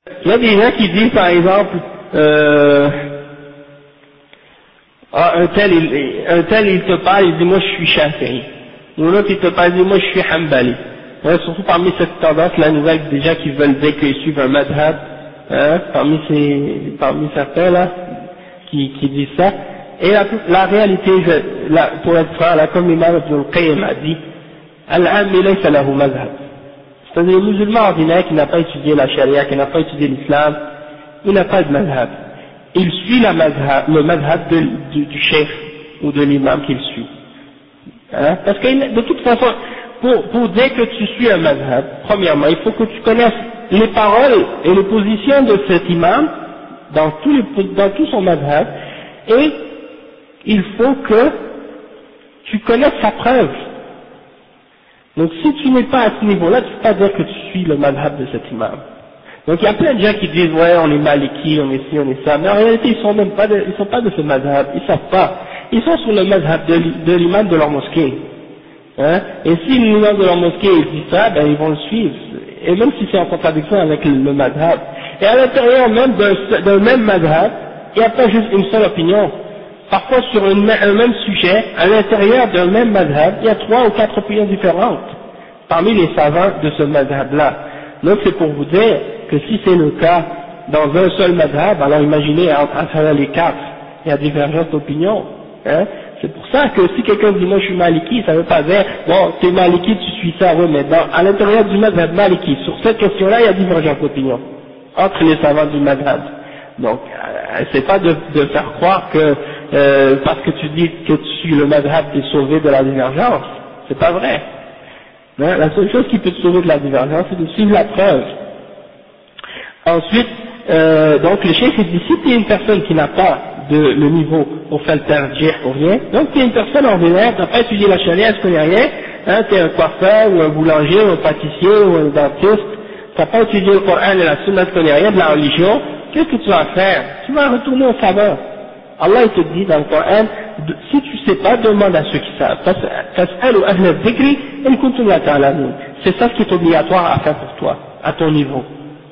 Il y a des gens qui disent par exemple, un tel il te parle, il dit moi je suis Shafi'i, ou l'autre il te parle, il dit moi je suis Hanbali. Hein, surtout parmi cette tendance, la nouvelle, des gens qui veulent dire qu'ils suivent un madhab, hein, parmi certains là, qui disent ça. Et la réalité, pour être franc, là, comme l'imam Ibn al-Qayyim a dit, Al-Ammi laysa lahu madhab. C'est-à-dire le musulman ordinaire qui n'a pas étudié la charia, qui n'a pas étudié l'islam, il n'a pas de madhab. Il suit le madhab du chef ou de l'imam qu'il suit. Hein? Parce que de toute façon, pour dire que tu suis un madhab, premièrement, il faut que tu connaisses les paroles et les positions de cet imam dans tout son madhab, et il faut que tu connaisses sa preuve. Donc si tu n'es pas à ce niveau-là, tu ne peux pas dire que tu suis le madhab de cet imam. Donc il y a plein de gens qui disent ouais on est maliki, on est ci, on est ça, mais en réalité ils sont pas de ce madhab, ils savent pas. Ils sont sur le madhab de l'imam de leur mosquée. Hein? Et si l'imam de leur mosquée il dit ça, ben ils vont le suivre. Et même si c'est en contradiction avec le madhab. Et à l'intérieur même d'un même madhab, il n'y a pas juste une seule opinion. Parfois sur un même sujet, à l'intérieur d'un même madhab, il y a 3 ou 4 opinions différentes parmi les savants de ce madhab-là. Donc c'est pour vous dire que si c'est le cas dans un seul madhab, alors imaginez à travers les 4, il y a divergence d'opinion. Hein? C'est pour ça que si quelqu'un dit moi je suis maliki, ça ne veut pas dire bon t'es maliki, tu suis ça, oui, mais à l'intérieur du madhab maliki, sur cette question-là il y a divergence d'opinion entre les savants du madhab. Donc c'est pas de faire croire que parce que tu dis que tu suis le madhab t'es sauvé de la divergence, c'est pas vrai. Hein? La seule chose qui peut te sauver de la divergence c'est de suivre la preuve. Ensuite, donc le chef dit si tu es une personne qui n'a pas le niveau pour faire le tarjih ou rien, donc tu es une personne ordinaire, tu n'as pas étudié la charia, tu connais rien, hein, tu es un coiffeur ou un boulanger ou un pâtissier ou un dentiste, tu n'as pas étudié le Coran et la Sunna, tu connais rien de la religion, qu'est-ce que tu vas faire? Tu vas retourner au savant. Allah il te dit dans le Coran, si tu sais pas, demande à ceux qui savent. C'est ça ce qui est obligatoire à faire pour toi, à ton niveau.